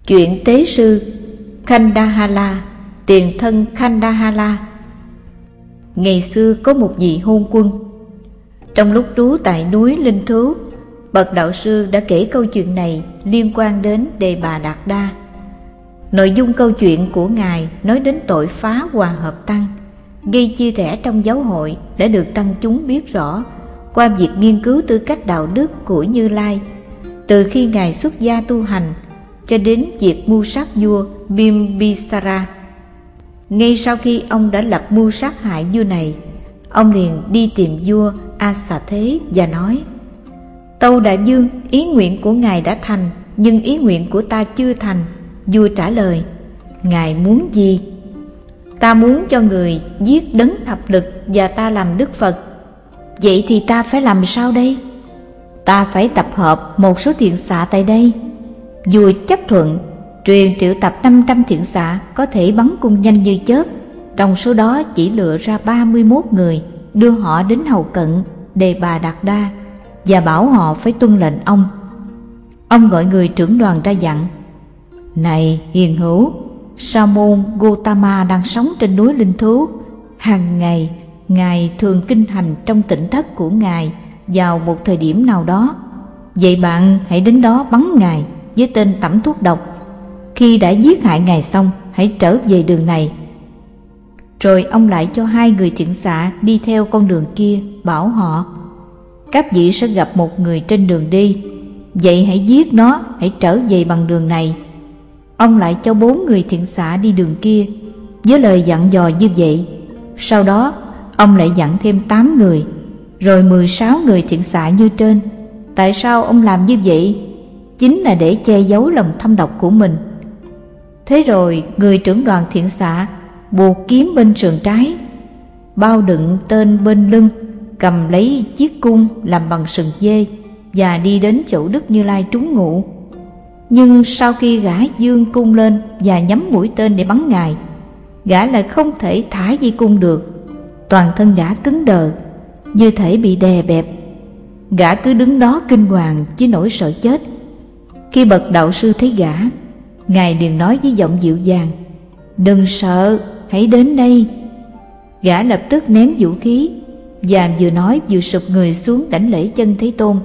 Chuyện tế sư Khandahala, tiền thân Khandahala. Ngày xưa có một vị hôn quân. Trong lúc trú tại núi Linh Thú, bậc đạo sư đã kể câu chuyện này liên quan đến Đề Bà Đạt Đa. Nội dung câu chuyện của ngài nói đến tội phá hòa hợp tăng, gây chia rẽ trong giáo hội đã được tăng chúng biết rõ qua việc nghiên cứu tư cách đạo đức của Như Lai, từ khi ngài xuất gia tu hành cho đến việc mưu sát vua Bimbisara. Ngay sau khi ông đã lập mưu sát hại vua này, ông liền đi tìm vua A Xà Thế và nói: Tâu đại vương, ý nguyện của ngài đã thành, nhưng ý nguyện của ta chưa thành. Vua trả lời: Ngài muốn gì? Ta muốn cho người giết đấng thập lực và ta làm Đức Phật. Vậy thì ta phải làm sao đây? Ta phải tập hợp một số thiện xạ tại đây. Vua chấp thuận, truyền triệu tập 500 thiện xạ có thể bắn cung nhanh như chớp. Trong số đó chỉ lựa ra 31 người, đưa họ đến hầu cận Đề Bà Đạt Đa và bảo họ phải tuân lệnh ông. Ông gọi người trưởng đoàn ra dặn: Này hiền hữu, Sa môn Gotama đang sống trên núi Linh Thú. Hàng ngày ngài thường kinh hành trong tịnh thất của ngài vào một thời điểm nào đó. Vậy bạn hãy đến đó bắn ngài với tên tẩm thuốc độc. Khi đã giết hại ngài xong, hãy trở về đường này. Rồi ông lại cho 2 người thiện xạ đi theo con đường kia, bảo họ: Các vị sẽ gặp một người trên đường đi, vậy hãy giết nó, hãy trở về bằng đường này. Ông lại cho 4 người thiện xạ đi đường kia, với lời dặn dò như vậy. Sau đó ông lại dặn thêm 8 người, rồi 16 người thiện xạ như trên. Tại sao ông làm như vậy? Chính là để che giấu lòng thâm độc của mình. Thế rồi người trưởng đoàn thiện xạ buộc kiếm bên sườn trái, bao đựng tên bên lưng, cầm lấy chiếc cung làm bằng sừng dê và đi đến chỗ Đức Như Lai trú ngụ. Nhưng sau khi gã giương cung lên và nhắm mũi tên để bắn ngài, gã lại không thể thả dây cung được. Toàn thân gã cứng đờ, như thể bị đè bẹp. Gã cứ đứng đó kinh hoàng với nỗi sợ chết. Khi bậc đạo sư thấy gã, ngài liền nói với giọng dịu dàng: Đừng sợ, hãy đến đây. Gã lập tức ném vũ khí và vừa nói vừa sụp người xuống đảnh lễ chân Thế Tôn.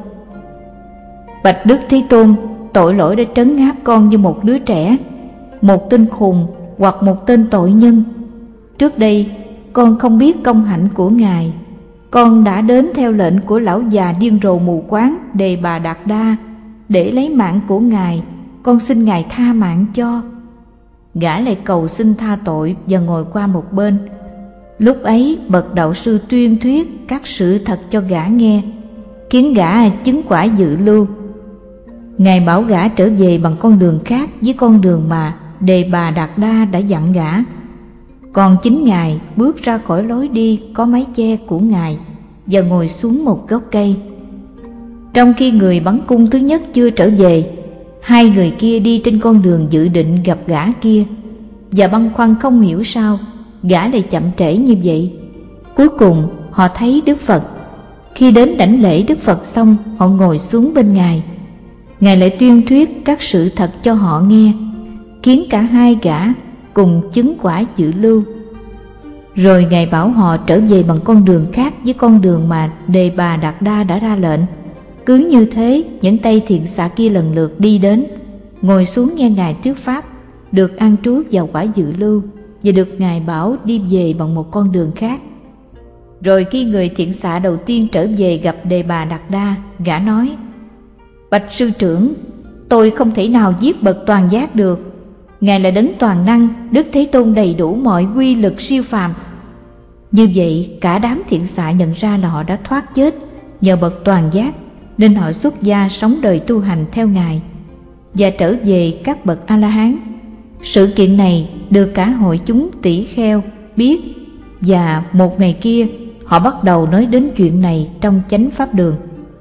Bạch Đức Thế Tôn, tội lỗi đã trấn áp con như một đứa trẻ, một tên khùng hoặc một tên tội nhân. Trước đây con không biết công hạnh của ngài. Con đã đến theo lệnh của lão già điên rồ mù quáng Đề Bà Đạt Đa để lấy mạng của ngài. Con xin ngài tha mạng cho. Gã lại cầu xin tha tội và ngồi qua một bên. Lúc ấy bậc đạo sư tuyên thuyết các sự thật cho gã nghe, khiến gã chứng quả dự lưu. Ngài bảo gã trở về bằng con đường khác với con đường mà Đề Bà Đạt Đa đã dặn gã. Còn chính ngài bước ra khỏi lối đi có mái che của ngài và ngồi xuống một gốc cây. Trong khi người bắn cung thứ nhất chưa trở về, 2 người kia đi trên con đường dự định gặp gã kia, và băn khoăn không hiểu sao gã lại chậm trễ như vậy. Cuối cùng họ thấy Đức Phật. Khi đến đảnh lễ Đức Phật xong, họ ngồi xuống bên ngài. Ngài lại tuyên thuyết các sự thật cho họ nghe, khiến cả 2 gã cùng chứng quả dự lưu. Rồi ngài bảo họ trở về bằng con đường khác với con đường mà Đề Bà Đạt Đa đã ra lệnh. Cứ như thế, những tay thiện xạ kia lần lượt đi đến, ngồi xuống nghe ngài thuyết pháp, được an trú vào quả dự lưu và được ngài bảo đi về bằng một con đường khác. Rồi khi người thiện xạ đầu tiên trở về gặp Đề Bà Đạt Đa, gã nói: Bạch sư trưởng, tôi không thể nào giết bậc toàn giác được. Ngài là đấng toàn năng, Đức Thế Tôn đầy đủ mọi quy lực siêu phàm. Như vậy cả đám thiện xạ nhận ra là họ đã thoát chết nhờ bậc toàn giác, nên họ xuất gia sống đời tu hành theo ngài và trở về các bậc A-la-hán. Sự kiện này được cả hội chúng tỷ kheo biết, và một ngày kia họ bắt đầu nói đến chuyện này trong chánh pháp đường.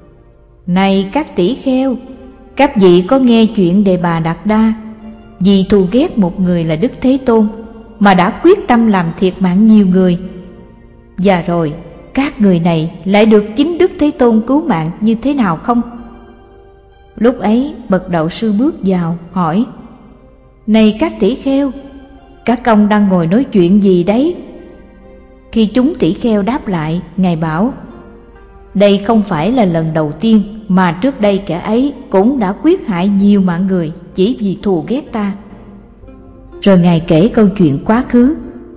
Này các tỷ kheo, các vị có nghe chuyện Đề Bà Đạt Đa vì thù ghét một người là Đức Thế Tôn mà đã quyết tâm làm thiệt mạng nhiều người, và rồi các người này lại được chính Đức Thế Tôn cứu mạng như thế nào không? Lúc ấy bậc đạo sư bước vào hỏi: Này các tỷ kheo, các ông đang ngồi nói chuyện gì đấy? Khi chúng tỷ kheo đáp lại, Ngài bảo: đây không phải là lần đầu tiên mà trước đây kẻ ấy cũng đã quyết hại nhiều mạng người chỉ vì thù ghét ta. Rồi Ngài kể câu chuyện quá khứ.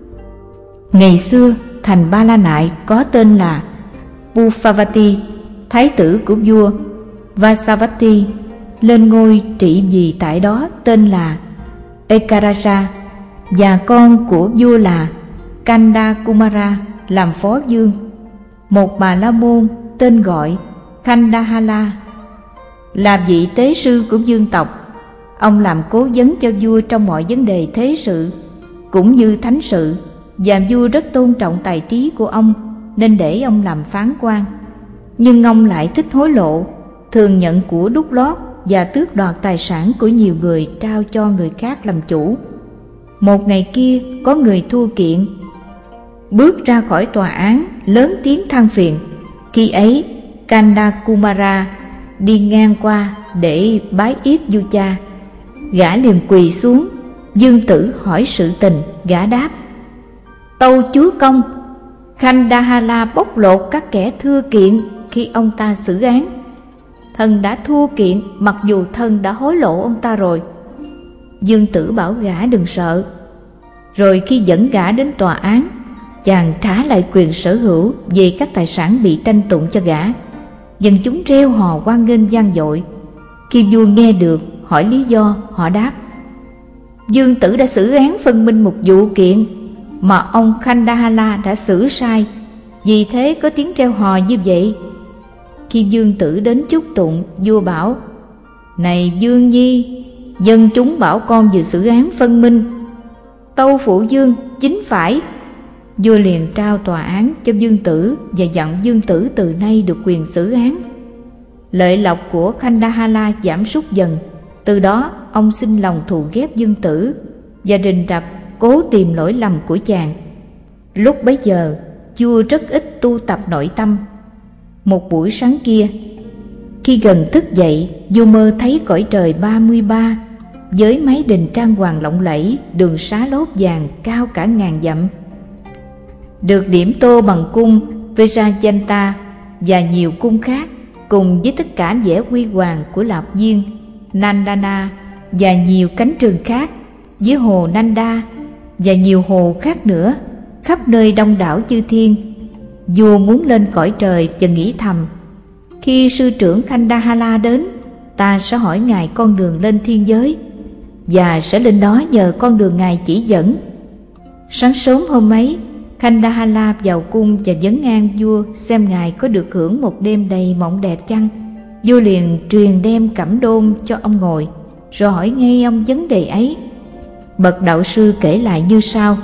Ngày xưa, thành Ba La Nại có tên là Pupavati, thái tử của vua Vasavati, lên ngôi trị vì tại đó tên là Ekaraja, và con của vua là Kanda Kumara làm phó vương. Một bà la môn tên gọi Khandahala là vị tế sư của vương tộc. Ông làm cố vấn cho vua trong mọi vấn đề thế sự cũng như thánh sự, và vua rất tôn trọng tài trí của ông nên để ông làm phán quan. Nhưng ông lại thích hối lộ, thường nhận của đút lót và tước đoạt tài sản của nhiều người trao cho người khác làm chủ. Một ngày kia, có người thua kiện bước ra khỏi tòa án, lớn tiếng than phiền. Khi ấy, Kanda Kumara đi ngang qua để bái yết vua cha. Gã liền quỳ xuống. Dương tử hỏi sự tình. Gã đáp: tâu chúa công, Khandahala bóc lột các kẻ thưa kiện khi ông ta xử án. Thần đã thua kiện mặc dù thần đã hối lộ ông ta rồi. Dương tử bảo gã đừng sợ. Rồi khi dẫn gã đến tòa án, chàng trả lại quyền sở hữu về các tài sản bị tranh tụng cho gã. Dân chúng reo hò hoan nghênh vang dội. Khi vua nghe được, hỏi lý do, họ đáp: Dương tử đã xử án phân minh một vụ kiện mà ông Khandahala đã xử sai, vì thế có tiếng reo hò như vậy. Khi Dương tử đến chúc tụng, vua bảo: này Dương nhi, dân chúng bảo con vừa xử án phân minh. Tâu phụ vương, chính phải. Vua liền trao tòa án cho Dương tử và dặn Dương tử từ nay được quyền xử án. Lợi lộc của Khandahala giảm sút dần. Từ đó ông sinh lòng thù ghét Dương tử và rình rập cố tìm lỗi lầm của chàng. Lúc bấy giờ, vua rất ít tu tập nội tâm. Một buổi sáng kia, khi gần thức dậy, vua mơ thấy cõi trời 33 với mái đình trang hoàng lộng lẫy, đường xá lốp vàng cao cả ngàn dặm, được điểm tô bằng cung Vajrayanta và nhiều cung khác, cùng với tất cả vẻ huy hoàng của Lạp Viên, Nandana và nhiều cánh trường khác, với hồ Nanda và nhiều hồ khác nữa, khắp nơi đông đảo chư thiên. Vua muốn lên cõi trời và nghĩ thầm: khi sư trưởng Khandahala đến, ta sẽ hỏi ngài con đường lên thiên giới và sẽ lên đó nhờ con đường ngài chỉ dẫn. Sáng sớm hôm ấy, Khandahala vào cung và vấn an vua xem ngài có được hưởng một đêm đầy mộng đẹp chăng. Vua liền truyền đem cẩm đôn cho ông ngồi, rồi hỏi ngay ông vấn đề ấy. Bậc đạo sư kể lại như sau: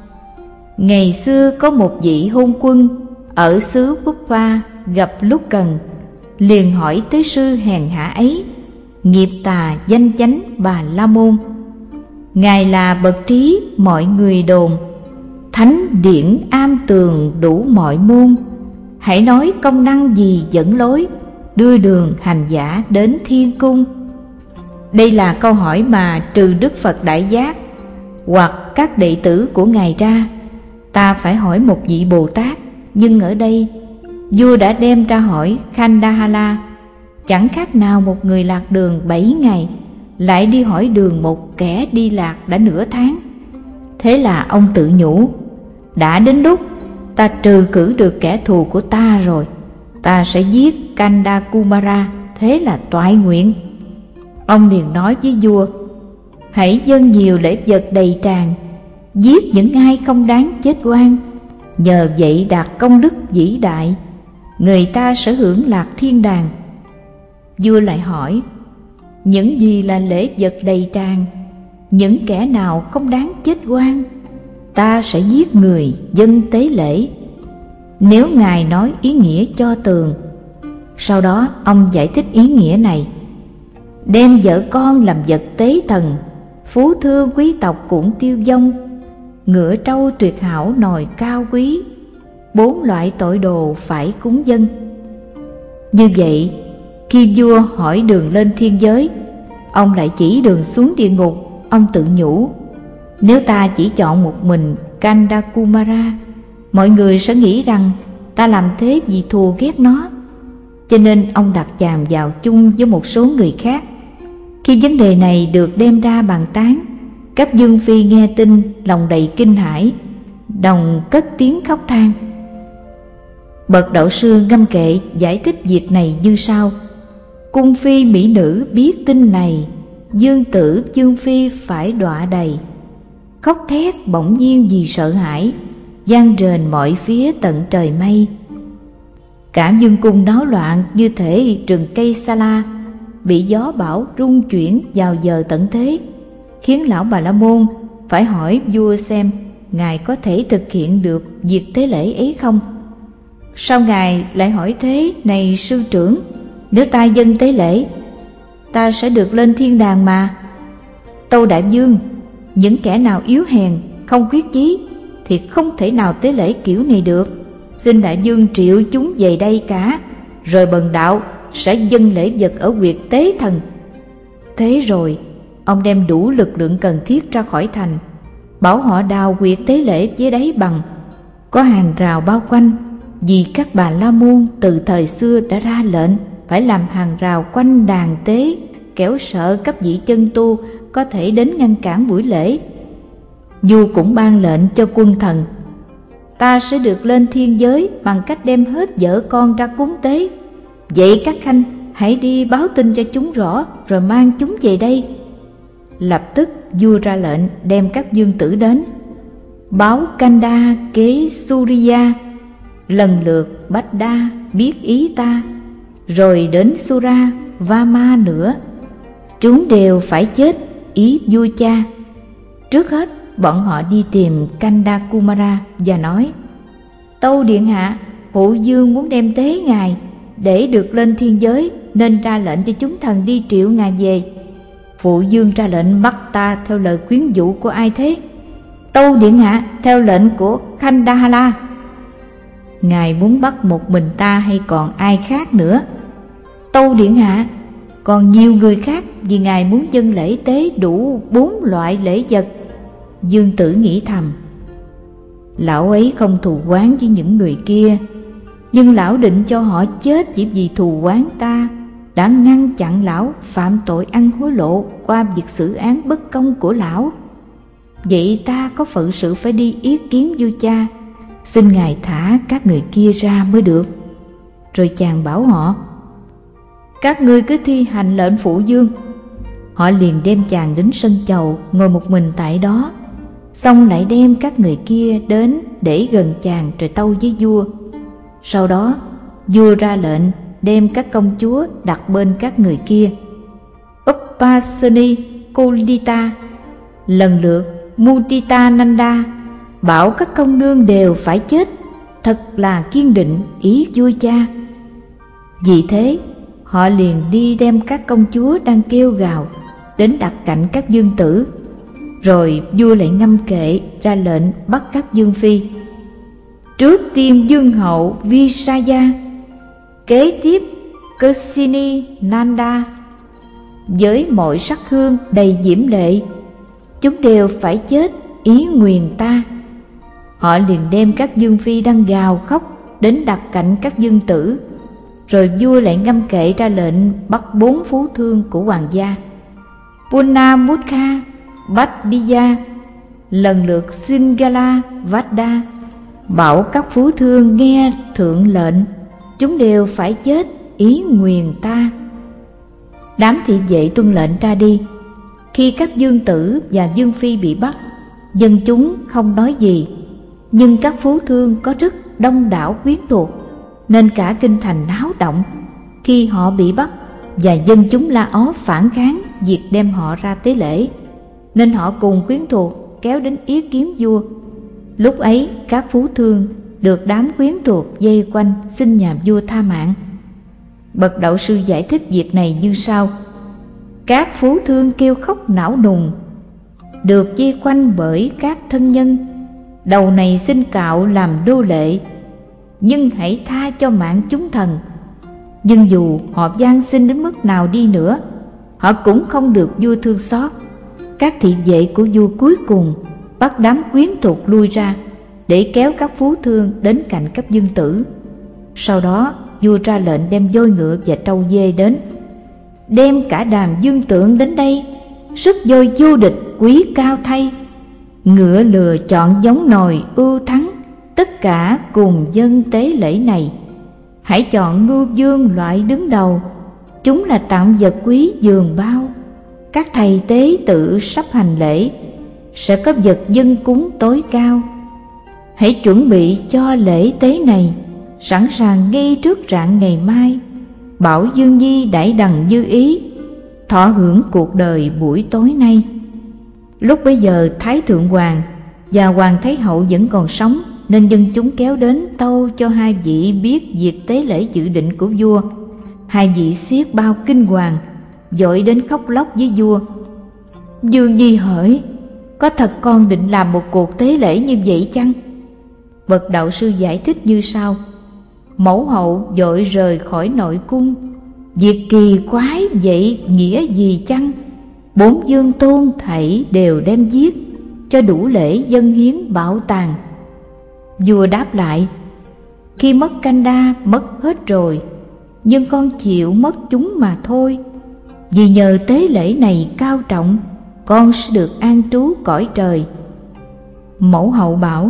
ngày xưa có một vị hôn quân ở xứ Pupa gặp lúc cần, liền hỏi tế sư hèn hạ ấy, nghiệp tà danh chánh Bà La Môn. Ngài là bậc trí mọi người đồn, thánh điển am tường đủ mọi môn. Hãy nói công năng gì dẫn lối, đưa đường hành giả đến thiên cung. Đây là câu hỏi mà trừ Đức Phật Đại Giác hoặc các đệ tử của ngài ra, ta phải hỏi một vị Bồ Tát. Nhưng ở đây, vua đã đem ra hỏi Khandahala, chẳng khác nào một người lạc đường 7 ngày lại đi hỏi đường một kẻ đi lạc đã nửa tháng. Thế là ông tự nhủ: đã đến lúc ta trừ cử được kẻ thù của ta rồi, ta sẽ giết Kanda Kumara, thế là toại nguyện. Ông liền nói với vua: hãy dâng nhiều lễ vật đầy tràn, giết những ai không đáng chết oan, nhờ vậy đạt công đức vĩ đại, người ta sẽ hưởng lạc thiên đàng. Vua lại hỏi: những gì là lễ vật đầy tràn? Những kẻ nào không đáng chết oan, ta sẽ giết người dâng tế lễ. Nếu ngài nói ý nghĩa cho tường. Sau đó ông giải thích ý nghĩa này: đem vợ con làm vật tế thần, phú thương quý tộc cũng tiêu vong, ngựa trâu tuyệt hảo nòi cao quý, 4 loại tội đồ phải cúng dâng. Như vậy, khi vua hỏi đường lên thiên giới, ông lại chỉ đường xuống địa ngục. ông tự nhủ, nếu ta chỉ chọn một mình Kandakumara, mọi người sẽ nghĩ rằng ta làm thế vì thù ghét nó. Cho nên ông đặt chàng vào chung với một số người khác. Khi vấn đề này được đem ra bàn tán, các vương phi nghe tin lòng đầy kinh hãi, đồng cất tiếng khóc than. Bậc đạo sư ngâm kệ giải thích việc này như sau: cung phi mỹ nữ biết tin này, dương tử vương phi phải đọa đầy. Khóc thét bỗng nhiên vì sợ hãi, vang rền mọi phía tận trời mây. Cả vương cung náo loạn như thể rừng cây sa la bị gió bão rung chuyển vào giờ tận thế, khiến lão Bà La Môn phải hỏi vua xem ngài có thể thực hiện được việc tế lễ ấy không. Sao ngài lại hỏi thế này sư trưởng? Nếu ta dâng tế lễ, ta sẽ được lên thiên đàng mà. Tâu đại vương, những kẻ nào yếu hèn không quyết chí thì không thể nào tế lễ kiểu này được. Xin đại vương triệu chúng về đây cả, rồi bần đạo sẽ dâng lễ vật ở huyệt tế thần. Thế rồi ông đem đủ lực lượng cần thiết ra khỏi thành, bảo họ đào huyệt tế lễ dưới đáy bằng, có hàng rào bao quanh, vì các Bà La Môn từ thời xưa đã ra lệnh phải làm hàng rào quanh đàn tế, kẻo sợ các vị chân tu có thể đến ngăn cản buổi lễ. Vua cũng ban lệnh cho quân thần, ta sẽ được lên thiên giới bằng cách đem hết vợ con ra cúng tế. Vậy các khanh hãy đi báo tin cho chúng rõ, rồi mang chúng về đây. Lập tức vua ra lệnh đem các vương tử đến, báo Kanda kế Surya, lần lượt Bách Đa biết ý ta, rồi đến Sura Vama nữa. Chúng đều phải chết ý vua cha. Trước hết bọn họ đi tìm Kandakumara và nói: tâu điện hạ, phụ vương muốn đem tế ngài để được lên thiên giới, nên ra lệnh cho chúng thần đi triệu ngài về. Phụ vương ra lệnh bắt ta theo lời khuyến dụ của ai thế? Tâu điện hạ, theo lệnh của Khandahala. Ngài muốn bắt một mình ta hay còn ai khác nữa? Tâu điện hạ, còn nhiều người khác, vì ngài muốn dâng lễ tế đủ 4 loại lễ vật. Dương tử nghĩ thầm, lão ấy không thù oán với những người kia, nhưng lão định cho họ chết chỉ vì thù oán ta đã ngăn chặn lão phạm tội ăn hối lộ qua việc xử án bất công của lão. Vậy ta có phận sự phải đi ý kiến vua cha, xin ngài thả các người kia ra mới được. Rồi chàng bảo họ: các ngươi cứ thi hành lệnh phụ vương. Họ liền đem chàng đến sân chầu, ngồi một mình tại đó, xong lại đem các người kia đến để gần chàng rồi tâu với vua. Sau đó vua ra lệnh đem các công chúa đặt bên các người kia. Uppasani Kolita, lần lượt Mudita Nanda, bảo các công nương đều phải chết. Thật là kiên định ý vua cha. Vì thế họ liền đi đem các công chúa đang kêu gào đến đặt cạnh các vương tử. Rồi vua lại ngâm kệ ra lệnh bắt các vương phi. Trước tiên vương hậu Visaya, kế tiếp Kusini Nanda, với mọi sắc hương đầy diễm lệ. Chúng đều phải chết ý nguyền ta. Họ liền đem các vương phi đang gào khóc đến đặt cạnh các vương tử. Rồi vua lại ngâm kệ ra lệnh bắt 4 phú thương của hoàng gia: Punamukha, Bhattiya, lần lượt Singala, Vada, bảo các phú thương nghe thượng lệnh, chúng đều phải chết ý nguyền ta. Đám thị vệ tuân lệnh ra đi. Khi các vương tử và vương phi bị bắt, dân chúng không nói gì, nhưng các phú thương có rất đông đảo quyến thuộc, nên cả kinh thành náo động khi họ bị bắt, và dân chúng la ó phản kháng việc đem họ ra tế lễ, nên họ cùng quyến thuộc kéo đến ý kiến vua. Lúc ấy các phú thương được đám quyến thuộc vây quanh xin nhà vua tha mạng. Bậc đạo sư giải thích việc này như sau: các phú thương kêu khóc não nùng, được vây quanh bởi các thân nhân, đầu này xin cạo làm đô lệ, nhưng hãy tha cho mạng chúng thần. Nhưng dù họ van xin đến mức nào đi nữa, họ cũng không được vua thương xót. các thị vệ của vua cuối cùng bắt đám quyến thuộc lui ra để kéo các phú thương đến cạnh cấp dương tử. Sau đó vua ra lệnh đem voi ngựa và trâu dê đến, đem cả đàn dương tượng đến đây. Sức voi vô địch quý cao thay, ngựa lừa chọn giống nòi ưu thắng, tất cả cùng dân tế lễ này. Hãy chọn ngưu vương loại đứng đầu, chúng là tạm vật quý dường bao. Các thầy tế tự sắp hành lễ, sẽ có vật dân cúng tối cao. Hãy chuẩn bị cho lễ tế này, sẵn sàng ngay trước rạng ngày mai. Bảo Dương Nhi đãi đằng như ý, thọ hưởng cuộc đời buổi tối nay. Lúc bấy giờ Thái Thượng Hoàng và Hoàng Thái Hậu vẫn còn sống, nên dân chúng kéo đến tâu cho hai vị biết việc tế lễ dự định của vua. Hai vị xiết bao kinh hoàng, vội đến khóc lóc với vua. Dương Nhi hỏi: có thật con định làm một cuộc tế lễ như vậy chăng? Bậc đạo sư giải thích như sau: mẫu hậu vội rời khỏi nội cung, việc kỳ quái vậy nghĩa gì chăng? 4 dương tôn thảy đều đem giết, cho đủ lễ dâng hiến bảo tàng. Vua đáp lại: khi mất Canda mất hết rồi, nhưng con chịu mất chúng mà thôi. Vì nhờ tế lễ này cao trọng, con sẽ được an trú cõi trời. Mẫu hậu bảo: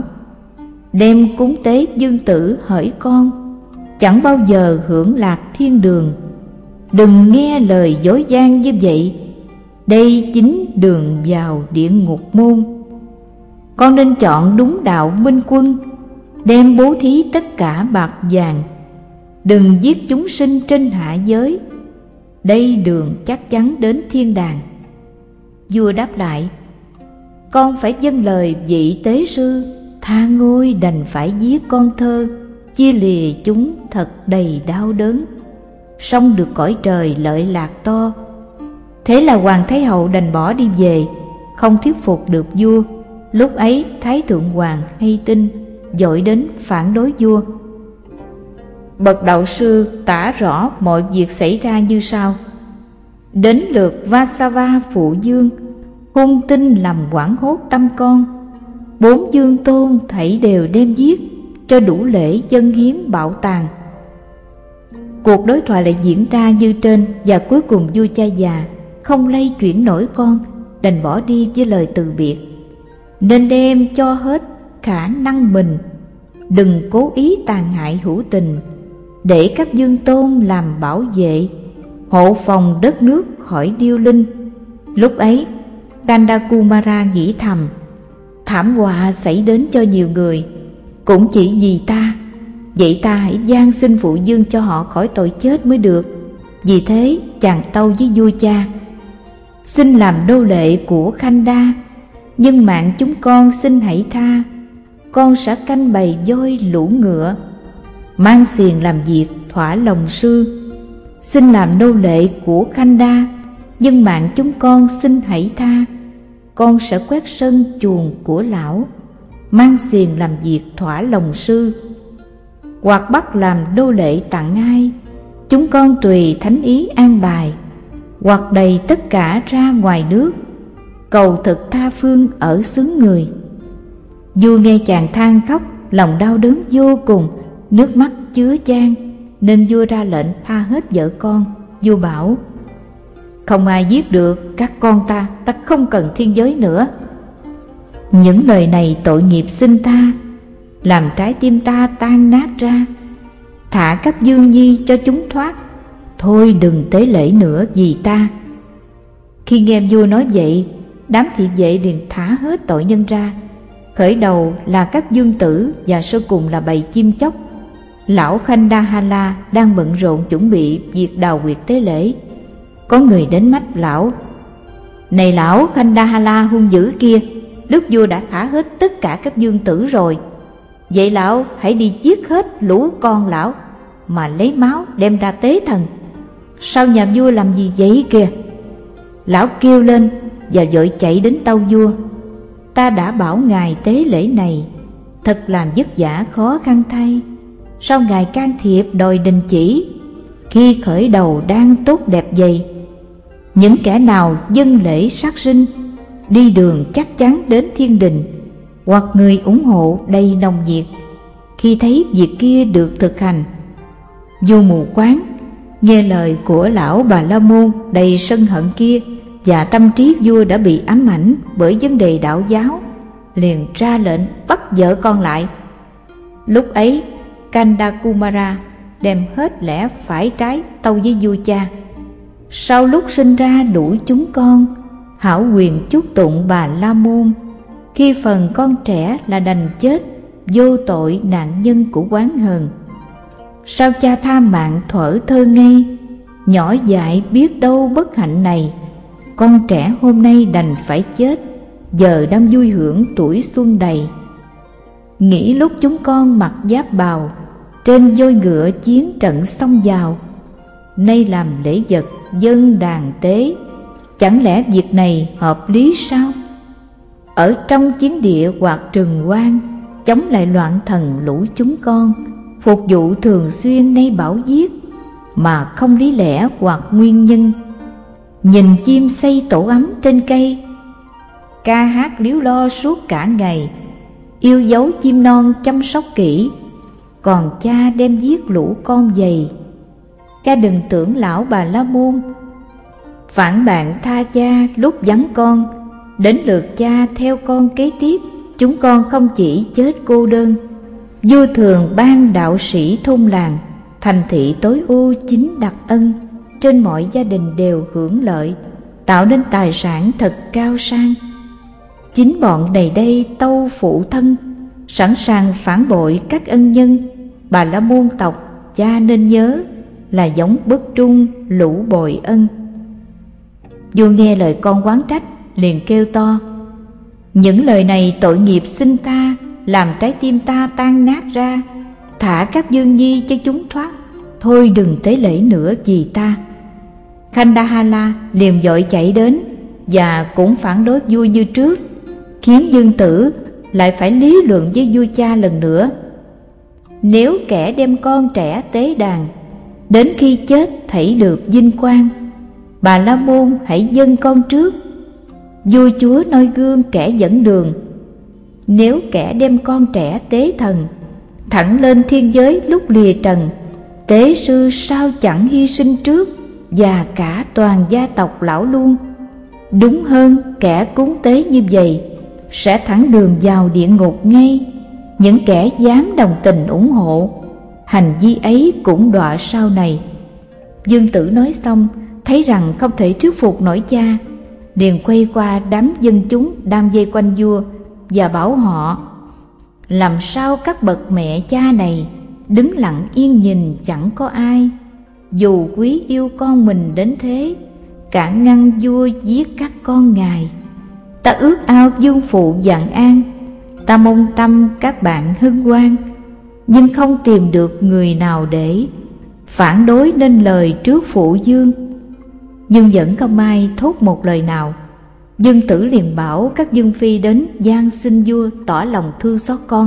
đem cúng tế dương tử hỡi con, chẳng bao giờ hưởng lạc thiên đường. Đừng nghe lời dối gian như vậy, đây chính đường vào địa ngục môn. Con nên chọn đúng đạo minh quân, đem bố thí tất cả bạc vàng. Đừng giết chúng sinh trên hạ giới, đây đường chắc chắn đến thiên đàng. Vua đáp lại: con phải vâng lời vị tế sư, tha ngôi đành phải giết con thơ, chia lìa chúng thật đầy đau đớn, song được cõi trời lợi lạc to. Thế là Hoàng Thái Hậu đành bỏ đi về, không thuyết phục được vua. Lúc ấy Thái Thượng Hoàng hay tin, vội đến phản đối vua. Bậc đạo sư tả rõ mọi việc xảy ra như sau: đến lượt Vasava phụ dương, hung tinh làm hoảng hốt tâm con. 4 dương tôn thảy đều đem giết, cho đủ lễ dâng hiến bảo tàng. Cuộc đối thoại lại diễn ra như trên, và cuối cùng vua cha già không lay chuyển nổi con, đành bỏ đi với lời từ biệt. Nên đem cho hết khả năng mình, đừng cố ý tàn hại hữu tình, để các dương tôn làm bảo vệ, hộ phòng đất nước khỏi điêu linh. Lúc ấy Kandakumara nghĩ thầm: thảm họa xảy đến cho nhiều người, cũng chỉ vì ta. Vậy ta hãy van xin phụ dương cho họ khỏi tội chết mới được. Vì thế chàng tâu với vua cha: xin làm nô lệ của Khanda, nhưng mạng chúng con xin hãy tha. Con sẽ canh bày voi lũ ngựa, mang xiềng làm việc thỏa lòng sư. Xin làm nô lệ của Khanda, nhưng mạng chúng con xin hãy tha. Con sẽ quét sân chuồng của lão, mang xiềng làm việc thỏa lòng sư. Hoặc bắt làm nô lệ tặng ai, chúng con tùy thánh ý an bài. Hoặc đầy tất cả ra ngoài nước, cầu thực tha phương ở xứ người. Vua nghe chàng than khóc, lòng đau đớn vô cùng, nước mắt chứa chan, nên vua ra lệnh tha hết vợ con. Vua bảo: không ai giết được các con ta, ta không cần thiên giới nữa. Những lời này tội nghiệp xin tha, làm trái tim ta tan nát ra. Thả các dương nhi cho chúng thoát, thôi đừng tế lễ nữa vì ta. Khi nghe vua nói vậy, đám thị vệ liền thả hết tội nhân ra. Khởi đầu là các dương tử, và sau cùng là bầy chim chóc. Lão Khandahala đang bận rộn chuẩn bị việc đào huyệt tế lễ. Có người đến mách lão: này lão Khandahala hung dữ kia, đức vua đã thả hết tất cả các dương tử rồi. Vậy lão hãy đi giết hết lũ con lão, mà lấy máu đem ra tế thần. Sao nhà vua làm gì vậy kìa? Lão kêu lên và vội chạy đến tâu vua: ta đã bảo ngài tế lễ này, thật làm vất vả khó khăn thay. Sao ngài can thiệp đòi đình chỉ, khi khởi đầu đang tốt đẹp vậy? Những kẻ nào dâng lễ sát sinh, đi đường chắc chắn đến thiên đình, hoặc người ủng hộ đầy nồng nhiệt khi thấy việc kia được thực hành. Vua mù quáng nghe lời của lão Bà La Môn đầy sân hận kia, và tâm trí vua đã bị ám ảnh bởi vấn đề đạo giáo, liền ra lệnh bắt vợ con lại. Lúc ấy Kandakumara đem hết lẽ phải trái tâu với vua cha: sau lúc sinh ra đủ chúng con, hảo quyền chúc tụng Bà La Môn, khi phần con trẻ là đành chết vô tội nạn nhân của oán hờn. Sao cha tha mạng thuở thơ ngây, nhỏ dại biết đâu bất hạnh này, con trẻ hôm nay đành phải chết, giờ đang vui hưởng tuổi xuân đầy. Nghĩ lúc chúng con mặc giáp bào, trên voi ngựa chiến trận xông vào, nay làm lễ vật dân đàn tế, chẳng lẽ việc này hợp lý sao? Ở trong chiến địa hoặc rừng hoang, chống lại loạn thần lũ chúng con, phục vụ thường xuyên nay bảo giết, mà không lý lẽ hoặc nguyên nhân. Nhìn chim xây tổ ấm trên cây, ca hát líu lo suốt cả ngày, yêu dấu chim non chăm sóc kỹ, còn cha đem giết lũ con dày. Cha đừng tưởng lão Bà La Môn phản bạn tha cha lúc vắng con, đến lượt cha theo con kế tiếp, chúng con không chỉ chết cô đơn. Vua thường ban đạo sĩ thôn làng, thành thị tối ưu chính đặc ân, trên mọi gia đình đều hưởng lợi, tạo nên tài sản thật cao sang. Chính bọn này đây tâu phụ thân, sẵn sàng phản bội các ân nhân. Bà La Môn tộc cha nên nhớ, là giống bất trung lũ bội ân. Vua nghe lời con oán trách, liền kêu to: những lời này tội nghiệp xin tha, làm trái tim ta tan nát ra, thả các dương nhi cho chúng thoát, thôi đừng tế lễ nữa vì ta. Khandahala liền vội chạy đến, và cũng phản đối vua như trước, khiến Dương Tử lại phải lý luận với vua cha lần nữa. Nếu kẻ đem con trẻ tế đàn, đến khi chết thảy được vinh quang, Bà La Môn hãy dâng con trước. Vua chúa noi gương kẻ dẫn đường. Nếu kẻ đem con trẻ tế thần, thẳng lên thiên giới lúc lìa trần, tế sư sao chẳng hy sinh trước, và cả toàn gia tộc lão luôn. Đúng hơn, kẻ cúng tế như vậy sẽ thẳng đường vào địa ngục ngay. Những kẻ dám đồng tình ủng hộ, hành vi ấy cũng đọa sau này. Dương Tử nói xong, thấy rằng không thể thuyết phục nổi cha, liền quay qua đám dân chúng đang vây quanh vua và bảo họ: làm sao các bậc mẹ cha này đứng lặng yên nhìn chẳng có ai, dù quý yêu con mình đến thế, cản ngăn vua giết các con ngài. Ta ước ao vương phụ vạn an, ta mong tâm các bạn hân hoan, nhưng không tìm được người nào để phản đối nên lời trước phụ vương. Nhưng vẫn không ai thốt một lời nào. Dương Tử liền bảo các vương phi đến van xin vua tỏ lòng thương xót con.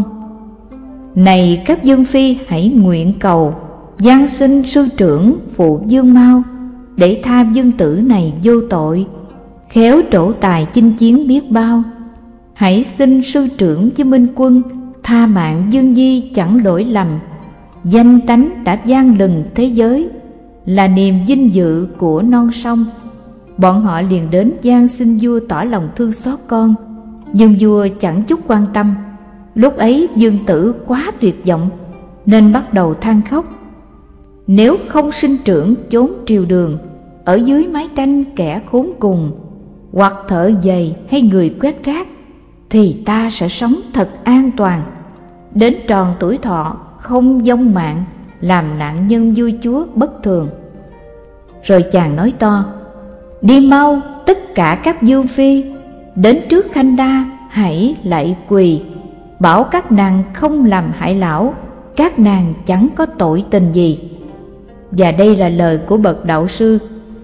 Này các vương phi, hãy nguyện cầu van xin sư trưởng phụ vương mau, để tha Dương Tử này vô tội, khéo trổ tài chinh chiến biết bao. Hãy xin sư trưởng với Minh Quân tha mạng Dương Di chẳng lỗi lầm. Danh tánh đã vang lừng thế giới, là niềm vinh dự của non sông. Bọn họ liền đến van xin vua tỏ lòng thương xót con, nhưng vua chẳng chút quan tâm. Lúc ấy Dương Tử quá tuyệt vọng, nên bắt đầu than khóc. Nếu không sinh trưởng chốn triều đường, ở dưới mái tranh kẻ khốn cùng, hoặc thợ giày hay người quét rác, thì ta sẽ sống thật an toàn, đến tròn tuổi thọ không vong mạng, làm nạn nhân vua chúa bất thường. Rồi chàng nói to: đi mau tất cả các vương phi, đến trước Khanh-đa hãy lạy quỳ, bảo các nàng không làm hại lão, các nàng chẳng có tội tình gì. Và đây là lời của bậc đạo sư.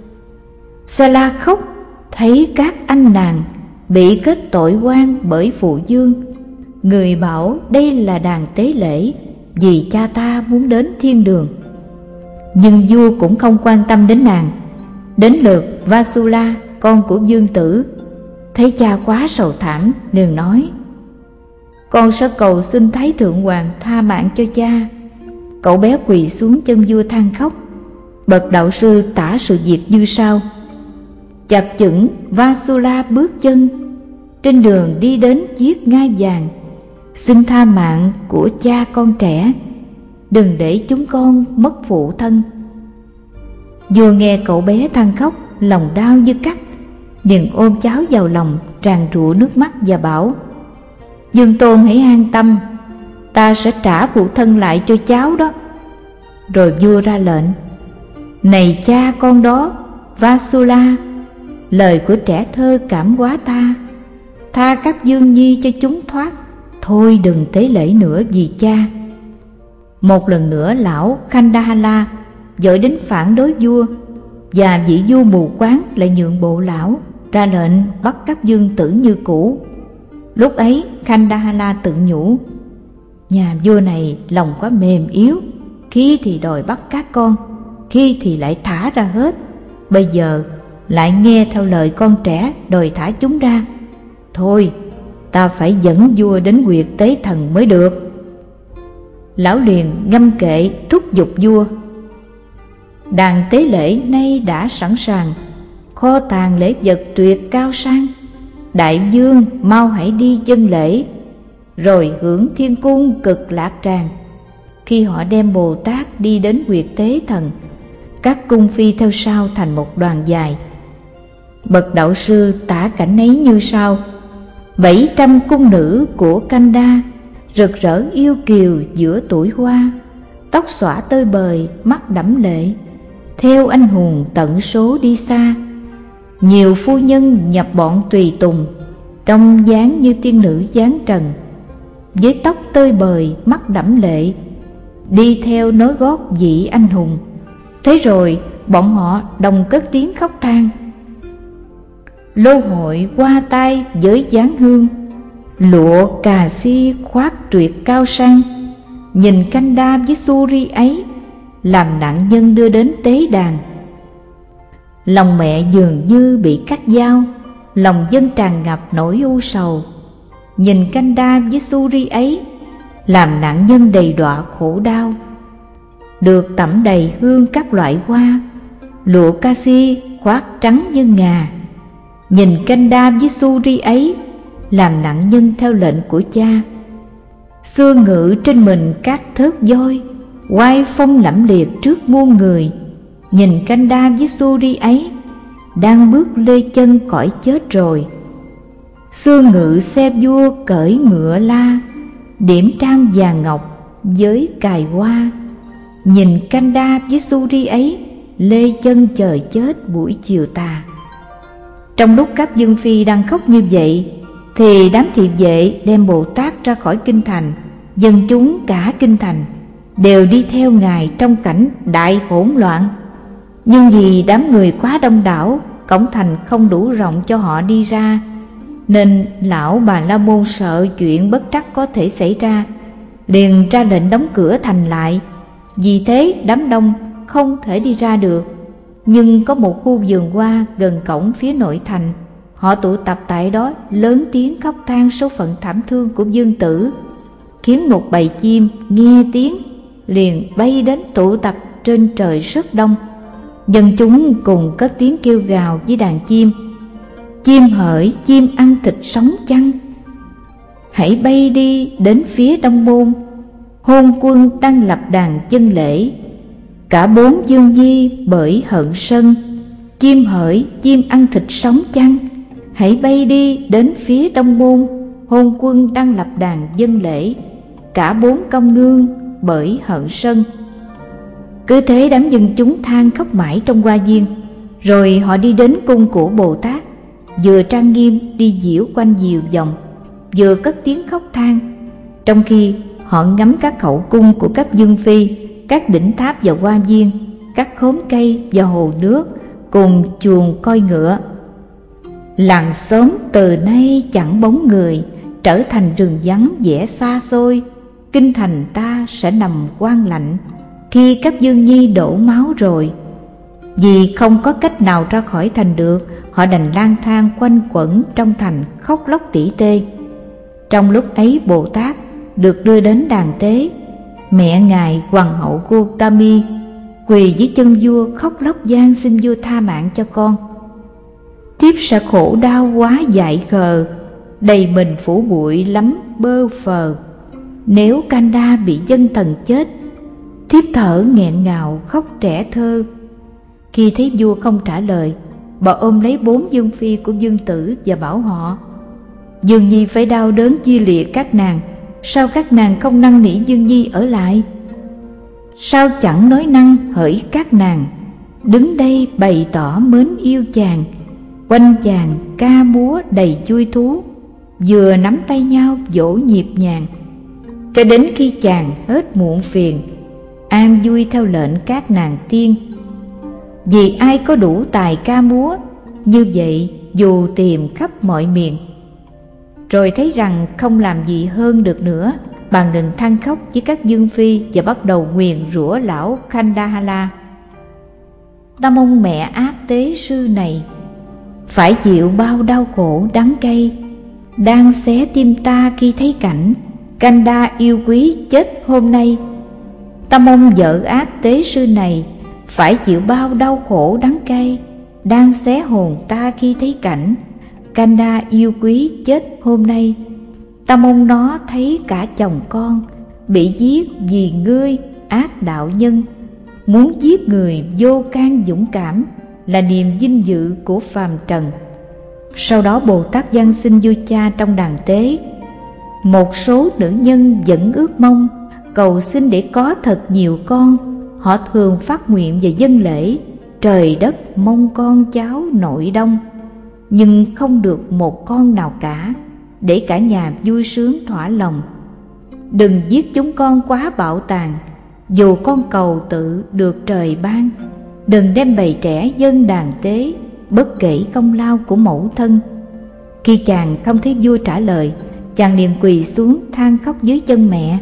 Sa-la khóc thấy các anh nàng bị kết tội oan bởi phụ vương. Người bảo đây là đàn tế lễ, vì cha ta muốn đến thiên đường. Nhưng vua cũng không quan tâm đến nàng. Đến lượt Vasula, con của Dương Tử, Thấy cha quá sầu thảm, liền nói: con sẽ cầu xin Thái Thượng Hoàng tha mạng cho cha. Cậu bé quỳ xuống chân vua than khóc. Bậc đạo sư tả sự việc như sau: chập chững Vasula bước chân, trên đường đi đến chiếc ngai vàng, xin tha mạng của cha con trẻ, đừng để chúng con mất phụ thân. Vua nghe cậu bé than khóc, lòng đau như cắt, liền ôm cháu vào lòng, tràn trụa nước mắt và bảo: Dương Tôn hãy an tâm, ta sẽ trả phụ thân lại cho cháu đó. Rồi vua ra lệnh: này cha con đó, Vasula, lời của trẻ thơ cảm hóa ta, tha các dương nhi cho chúng thoát, thôi đừng tế lễ nữa vì cha. Một lần nữa lão Khandahala vội đến phản đối vua, và vị vua mù quáng lại nhượng bộ lão, ra lệnh bắt các dương tử như cũ. Lúc ấy Khandahala tự nhủ: nhà vua này lòng quá mềm yếu, khi thì đòi bắt các con, khi thì lại thả ra hết, bây giờ lại nghe theo lời con trẻ đòi thả chúng ra. Thôi, ta phải dẫn vua đến huyệt tế thần mới được. Lão liền ngâm kệ thúc giục vua: đàn tế lễ nay đã sẵn sàng, kho tàng lễ vật tuyệt cao sang. Đại vương mau hãy đi dâng lễ, rồi hưởng thiên cung cực lạc tràng. Khi họ đem Bồ Tát đi đến huyệt tế thần, các cung phi theo sau thành một đoàn dài. Bậc đạo sư tả cảnh ấy như sau: 700 cung nữ của Kanda rực rỡ yêu kiều giữa tuổi hoa, tóc xõa tơi bời, mắt đẫm lệ, theo anh hùng tận số đi xa. Nhiều phu nhân nhập bọn tùy tùng, trong dáng như tiên nữ dáng trần, với tóc tơi bời, mắt đẫm lệ, đi theo nối gót vị anh hùng. Thế rồi bọn họ đồng cất tiếng khóc than: lô hội qua tay với dáng hương, lụa cà si khoác tuyệt cao sang. Nhìn Kanda với Suri ấy, làm nạn nhân đưa đến tế đàn. Lòng mẹ dường như bị cắt dao, lòng dân tràn ngập nỗi u sầu. Nhìn Kanda với Suri ấy, làm nạn nhân đầy đọa khổ đau. Được tẩm đầy hương các loại hoa, lụa ca si khoác trắng như ngà. Nhìn Kanda với Suri ấy, làm nạn nhân theo lệnh của cha. Xưa ngự trên mình các thớt voi, oai phong lẫm liệt trước muôn người. Nhìn Kanda với Suri ấy, đang bước lê chân cõi chết rồi. Xưa ngự xe vua cởi ngựa la, điểm trang vàng ngọc với cài hoa. Nhìn Kanda với Suri ấy, lê chân chờ chết buổi chiều tà. Trong lúc các dương phi đang khóc như vậy, thì đám thị vệ đem Bồ Tát ra khỏi kinh thành. Dân chúng cả kinh thành đều đi theo ngài trong cảnh đại hỗn loạn. Nhưng vì đám người quá đông đảo, cổng thành không đủ rộng cho họ đi ra, nên lão Bà La Môn sợ chuyện bất trắc có thể xảy ra, liền ra lệnh đóng cửa thành lại. Vì thế đám đông không thể đi ra được. Nhưng có một khu vườn hoa gần cổng phía nội thành, họ tụ tập tại đó, lớn tiếng khóc than số phận thảm thương của vương tử, khiến một bầy chim nghe tiếng liền bay đến tụ tập trên trời rất đông. Dân chúng cùng cất tiếng kêu gào với đàn chim: chim hỡi, chim ăn thịt sống chăng, hãy bay đi đến phía đông môn. Hôn quân đang lập đàn chân lễ, cả bốn dương di bởi hận sân. Chim hỡi, chim ăn thịt sống chăng, hãy bay đi đến phía đông môn. Hôn quân đang lập đàn dân lễ, cả bốn công nương bởi hận sân. Cứ thế đám dân chúng than khóc mãi trong hoa viên. Rồi họ đi đến cung của Bồ Tát, vừa trang nghiêm đi diễu quanh nhiều vòng, vừa cất tiếng khóc than. Trong khi họ ngắm các hậu cung của các dương phi, các đỉnh tháp và hoa viên, các khóm cây và hồ nước, cùng chuồng coi ngựa. Làng xóm từ nay chẳng bóng người, trở thành rừng vắng vẻ xa xôi. Kinh thành ta sẽ nằm quang lạnh khi các dương nhi đổ máu rồi. Vì không có cách nào ra khỏi thành được, họ đành lang thang quanh quẩn trong thành khóc lóc tỉ tê. Trong lúc ấy Bồ Tát được đưa đến đàn tế. Mẹ ngài hoàng hậu Gotami quỳ dưới chân vua khóc lóc van xin vua tha mạng cho con. Thiếp sẽ khổ đau quá dại khờ, đầy mình phủ bụi lắm bơ phờ. Nếu Kanda bị dân thần chết, thiếp thở nghẹn ngào khóc trẻ thơ. Khi thấy vua không trả lời, bà ôm lấy 4 vương phi của vương tử và bảo họ: Dương Nhi phải đau đớn chia liệt các nàng, sao các nàng không năn nỉ Dương Nhi ở lại? Sao chẳng nói năng hỡi các nàng, đứng đây bày tỏ mến yêu chàng, quanh chàng ca múa đầy vui thú, vừa nắm tay nhau dỗ nhịp nhàng, cho đến khi chàng hết muộn phiền, an vui theo lệnh các nàng tiên. Vì ai có đủ tài ca múa, như vậy dù tìm khắp mọi miền. Rồi thấy rằng không làm gì hơn được nữa, bà ngừng than khóc với các vương phi và bắt đầu nguyền rủa lão Khandahala. Ta mong mẹ ác tế sư này phải chịu bao đau khổ đắng cay, đang xé tim ta khi thấy cảnh Kanda yêu quý chết hôm nay. Ta mong vợ ác tế sư này phải chịu bao đau khổ đắng cay, đang xé hồn ta khi thấy cảnh Kanda yêu quý chết hôm nay. Ta mong nó thấy cả chồng con bị giết vì ngươi ác đạo nhân. Muốn giết người vô can dũng cảm là niềm vinh dự của phàm trần. Sau đó Bồ Tát van xin vua cha trong đàn tế. Một số nữ nhân vẫn ước mong cầu xin để có thật nhiều con. Họ thường phát nguyện và dâng lễ trời đất mong con cháu nội đông, nhưng không được một con nào cả, để cả nhà vui sướng thỏa lòng. Đừng giết chúng con quá bạo tàn, dù con cầu tự được trời ban. Đừng đem bầy trẻ dâng đàn tế, bất kể công lao của mẫu thân. Khi chàng không thấy vua trả lời, chàng liền quỳ xuống than khóc dưới chân mẹ.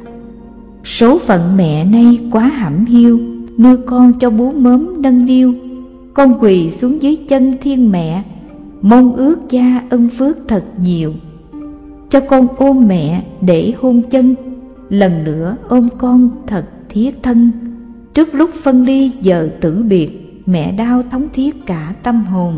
Số phận mẹ nay quá hẩm hiu, nuôi con cho bú mớm nâng niu. Con quỳ xuống dưới chân thiên mẹ, mong ước cha ân phước thật nhiều. Cho con ôm mẹ để hôn chân, lần nữa ôm con thật thiết thân. Trước lúc phân ly giờ tử biệt, mẹ đau thống thiết cả tâm hồn.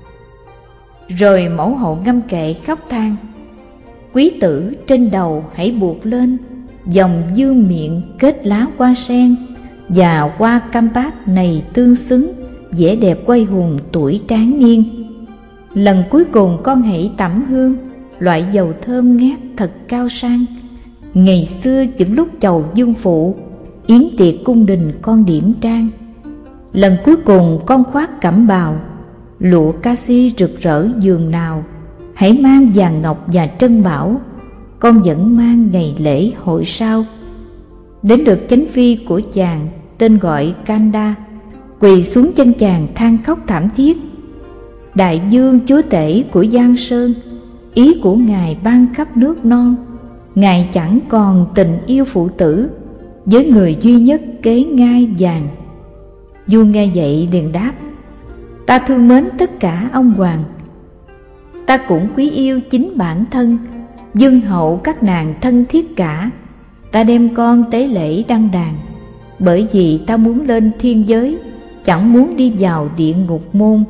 Rồi mẫu hậu ngâm kệ khóc than: Quý tử trên đầu hãy buộc lên dòng dương miệng kết lá hoa sen, và hoa cam bát này tương xứng, vẻ đẹp quay hùng tuổi tráng niên. Lần cuối cùng con hãy tẩm hương loại dầu thơm ngát thật cao sang. Ngày xưa những lúc chầu dương phụ, yến tiệc cung đình con điểm trang. Lần cuối cùng con khoác cẩm bào, lụa ca si rực rỡ giường nào. Hãy mang vàng ngọc và trân bảo, con vẫn mang ngày lễ hội sau. Đến được chánh phi của chàng tên gọi Kanda, quỳ xuống chân chàng than khóc thảm thiết. Đại vương chúa tể của Giang Sơn, ý của ngài ban khắp nước non. Ngài chẳng còn tình yêu phụ tử với người duy nhất kế ngai vàng. Vua nghe vậy liền đáp: Ta thương mến tất cả ông hoàng, ta cũng quý yêu chính bản thân. Dương hậu các nàng thân thiết cả, ta đem con tế lễ đăng đàn. Bởi vì ta muốn lên thiên giới, chẳng muốn đi vào địa ngục môn.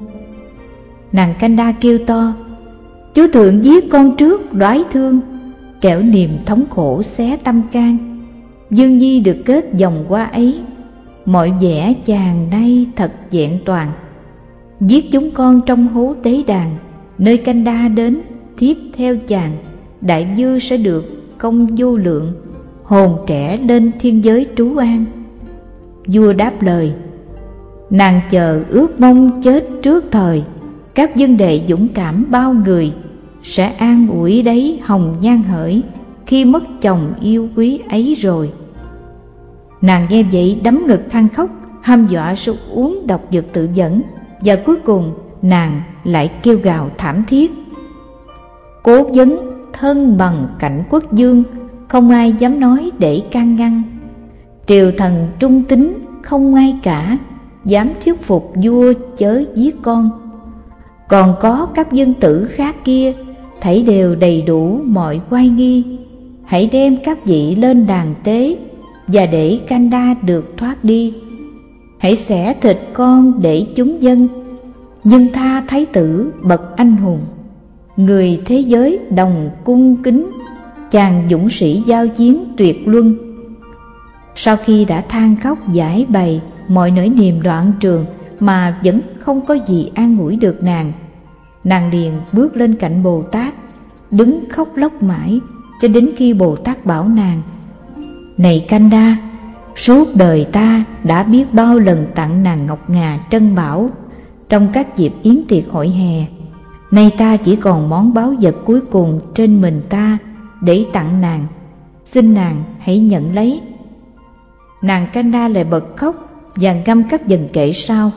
Nàng Kanda kêu to: Chúa thượng giết con trước đoái thương, kẻo niềm thống khổ xé tâm can. Dương Nhi được kết dòng hoa ấy, mọi vẻ chàng nay thật vẹn toàn. Giết chúng con trong hố tế đàn, nơi Kanda đến thiếp theo chàng. Đại vua sẽ được công vô lượng, hồn trẻ lên thiên giới trú an. Vua đáp lời: Nàng chờ ước mong chết trước thời, các dân đệ dũng cảm bao người sẽ an ủi đấy hồng nhan hỡi, khi mất chồng yêu quý ấy rồi. Nàng nghe vậy đấm ngực than khóc, hăm dọa sự uống độc dược tự dẫn, và cuối cùng nàng lại kêu gào thảm thiết: Cố vấn thân bằng cảnh quốc dương, không ai dám nói để can ngăn. Triều thần trung tín không ai cả, dám thuyết phục vua chớ giết con. Còn có các dân tử khác kia, thảy đều đầy đủ mọi oai nghi. Hãy đem các vị lên đàn tế, và để Kanda được thoát đi. Hãy xẻ thịt con để chúng dân, nhưng tha thái tử bậc anh hùng. Người thế giới đồng cung kính, chàng dũng sĩ giao chiến tuyệt luân. Sau khi đã than khóc giải bày mọi nỗi niềm đoạn trường mà vẫn không có gì an ủi được nàng liền bước lên cạnh Bồ Tát, đứng khóc lóc mãi cho đến khi Bồ Tát bảo nàng: Này Kanda, suốt đời ta đã biết bao lần tặng nàng ngọc ngà trân bảo trong các dịp yến tiệc hội hè. Nay ta chỉ còn món báu vật cuối cùng trên mình ta để tặng nàng, xin nàng hãy nhận lấy. Nàng Kanda lại bật khóc và ngâm các dần kệ sau: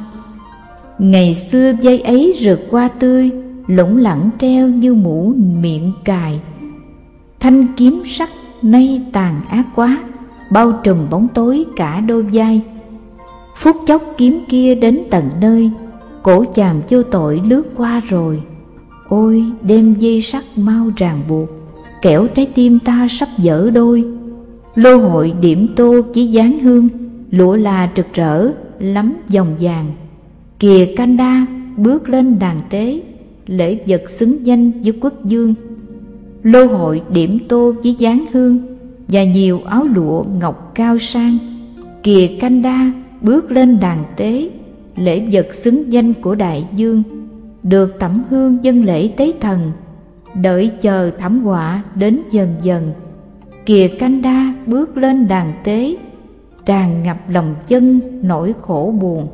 Ngày xưa dây ấy rượt hoa tươi, lủng lẳng treo như mũ miệng cài. Thanh kiếm sắc nay tàn ác quá, bao trùm bóng tối cả đôi vai. Phút chốc kiếm kia đến tận nơi, cổ chàng vô tội lướt qua rồi. Ôi đem dây sắt mau ràng buộc, kẻo trái tim ta sắp vỡ đôi. Lô hội điểm tô chỉ dáng hương, lụa là rực rỡ lắm vòng vàng. Kìa Kanda bước lên đàn tế, lễ vật xứng danh với quốc vương. Lô hội điểm tô với dáng hương, và nhiều áo lụa ngọc cao sang. Kìa Kanda bước lên đàn tế, lễ vật xứng danh của đại vương. Được tẩm hương dâng lễ tế thần, đợi chờ thảm họa đến dần dần. Kìa Kanda bước lên đàn tế, tràn ngập lòng chân nỗi khổ buồn.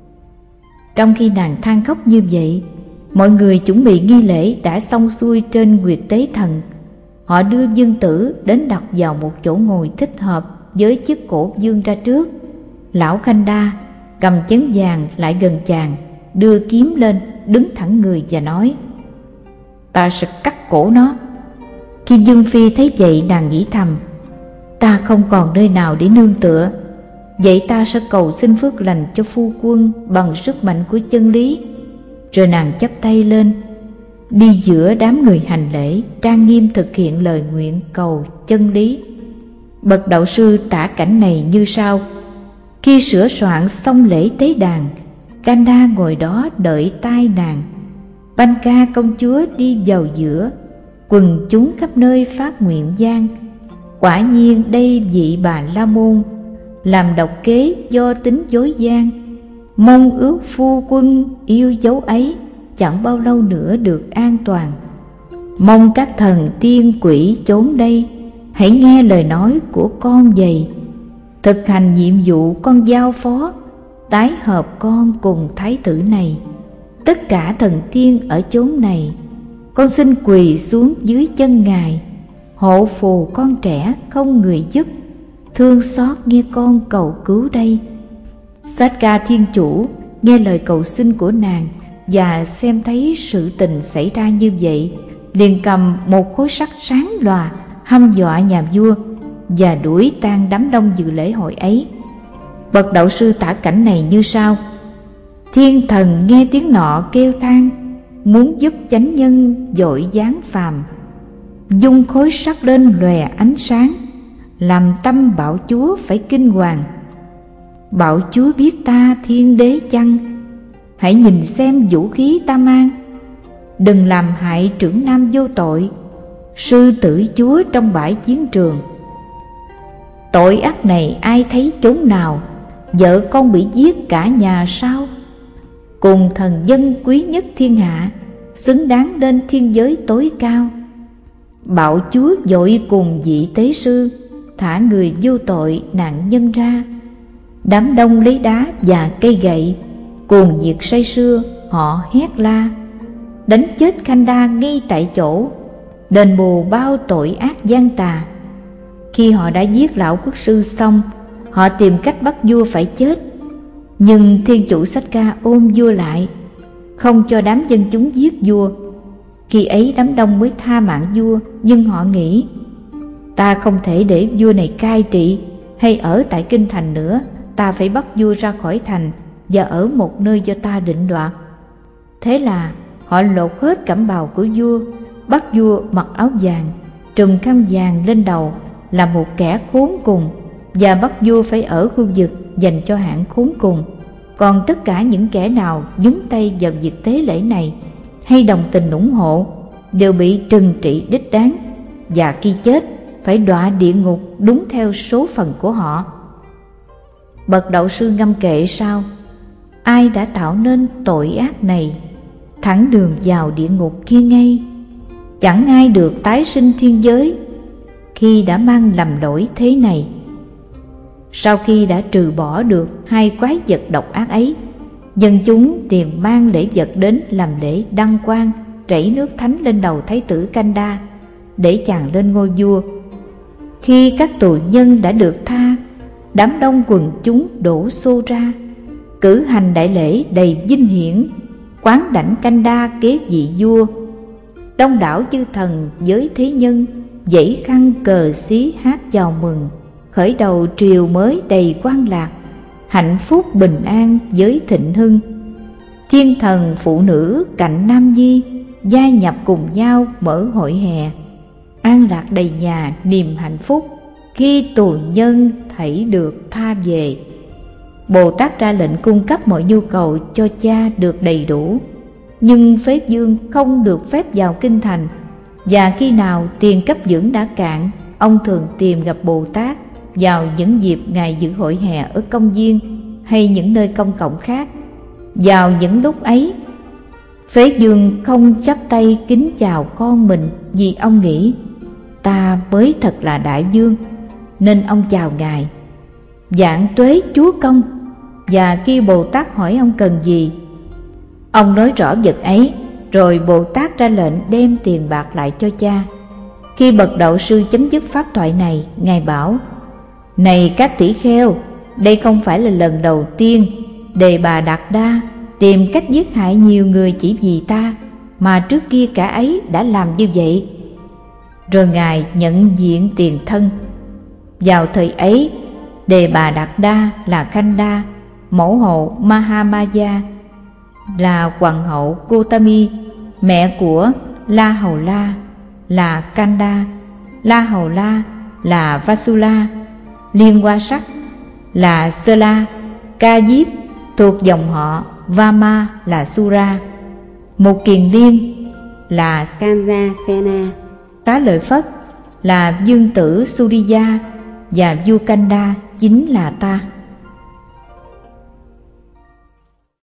Trong khi nàng than khóc như vậy, mọi người chuẩn bị nghi lễ đã xong xuôi trên nguyệt tế thần. Họ đưa vương tử đến đặt vào một chỗ ngồi thích hợp với chiếc cổ vương ra trước. Lão Kanda cầm chén vàng lại gần chàng, đưa kiếm lên, đứng thẳng người và nói: Ta sẽ cắt cổ nó. Khi vương phi thấy vậy, nàng nghĩ thầm: Ta không còn nơi nào để nương tựa, vậy ta sẽ cầu xin phước lành cho phu quân bằng sức mạnh của chân lý. Rồi nàng chắp tay lên, đi giữa đám người hành lễ, trang nghiêm thực hiện lời nguyện cầu chân lý. Bậc đạo sư tả cảnh này như sau: Khi sửa soạn xong lễ tế đàn, Kanda ngồi đó đợi tai nàng. Banka công chúa đi vào giữa, quần chúng khắp nơi phát nguyện gian. Quả nhiên đây vị Bà La Môn làm độc kế do tính dối gian. Mong ước phu quân yêu dấu ấy chẳng bao lâu nữa được an toàn. Mong các thần tiên quỷ chốn đây hãy nghe lời nói của con vậy. Thực hành nhiệm vụ con giao phó, tái hợp con cùng thái tử này. Tất cả thần tiên ở chốn này, con xin quỳ xuống dưới chân ngài, hộ phù con trẻ không người giúp, thương xót nghe con cầu cứu đây. Satka thiên chủ nghe lời cầu xin của nàng và xem thấy sự tình xảy ra như vậy, liền cầm một khối sắt sáng lòa hăm dọa nhà vua và đuổi tan đám đông dự lễ hội ấy. Bậc đạo sư tả cảnh này như sau: Thiên thần nghe tiếng nọ kêu than, muốn giúp chánh nhân vội giáng phàm. Dung khối sắt lên lòe ánh sáng, làm tâm bạo chúa phải kinh hoàng. Bạo chúa biết ta thiên đế chăng? Hãy nhìn xem vũ khí ta mang, đừng làm hại trưởng nam vô tội, sư tử chúa trong bãi chiến trường. Tội ác này ai thấy chốn nào? Vợ con bị giết cả nhà sao? Cùng thần dân quý nhất thiên hạ, xứng đáng lên thiên giới tối cao. Bạo chúa vội cùng vị tế sư thả người vô tội nạn nhân ra. Đám đông lấy đá và cây gậy cuồng nhiệt say sưa, họ hét la đánh chết Kanda ngay tại chỗ, đền bù bao tội ác gian tà. Khi họ đã giết lão quốc sư xong, họ tìm cách bắt vua phải chết. Nhưng thiên chủ Satka ôm vua lại, không cho đám dân chúng giết vua. Khi ấy đám đông mới tha mạng vua, nhưng họ nghĩ: Ta không thể để vua này cai trị hay ở tại kinh thành nữa, ta phải bắt vua ra khỏi thành và ở một nơi do ta định đoạt. Thế là họ lột hết cẩm bào của vua, bắt vua mặc áo vàng, trùm khăn vàng lên đầu là một kẻ khốn cùng, và bắt vua phải ở khu vực dành cho hạng khốn cùng. Còn tất cả những kẻ nào nhúng tay vào việc tế lễ này hay đồng tình ủng hộ đều bị trừng trị đích đáng, và khi chết phải đọa địa ngục đúng theo số phận của họ. Bậc đạo sư ngâm kệ sau: ai đã tạo nên tội ác này, thẳng đường vào địa ngục kia ngay. Chẳng ai được tái sinh thiên giới khi đã mang lầm lỗi thế này. Sau khi đã trừ bỏ được hai quái vật độc ác ấy, dân chúng liền mang lễ vật đến làm lễ đăng quang, rảy nước thánh lên đầu thái tử Kanda để chàng lên ngôi vua. Khi các tù nhân đã được tha, đám đông quần chúng đổ xô ra, cử hành đại lễ đầy vinh hiển, quán đảnh Kanda kế vị vua. Đông đảo chư thần với thế nhân dãy khăn cờ xí hát chào mừng, khởi đầu triều mới đầy quan lạc, hạnh phúc bình an với thịnh hưng. Thiên thần phụ nữ cạnh nam nhi gia nhập cùng nhau mở hội hè, an lạc đầy nhà niềm hạnh phúc khi tù nhân thảy được tha về. Bồ Tát ra lệnh cung cấp mọi nhu cầu cho cha được đầy đủ, nhưng phế vương không được phép vào kinh thành, và khi nào tiền cấp dưỡng đã cạn, ông thường tìm gặp Bồ Tát vào những dịp Ngài dự hội hè ở công viên hay những nơi công cộng khác. Vào những lúc ấy, phế vương không chắp tay kính chào con mình, vì ông nghĩ ta mới thật là đại vương, nên ông chào Ngài: vạn tuế chúa công. Và khi Bồ Tát hỏi ông cần gì, ông nói rõ vật ấy, rồi Bồ Tát ra lệnh đem tiền bạc lại cho cha. Khi bậc đạo sư chấm dứt pháp thoại này, Ngài bảo: này các tỷ kheo, đây không phải là lần đầu tiên Đề Bà Đạt Đa tìm cách giết hại nhiều người chỉ vì ta, mà trước kia cả ấy đã làm như vậy. Rồi Ngài nhận diện tiền thân. Vào thời ấy, Đề Bà Đạt Đa là Khanda, mẫu hậu Mahamaya, là hoàng hậu Gotami, mẹ của La Hầu La là Kanda, La Hầu La là Vasula, Liên Hoa Sắc là Sela, Ca Diếp thuộc dòng họ Vama là Sura, một kiền liên là Kanja Sena, Tá Lợi Phất là dương tử Suriya, và vua Kanda chính là ta.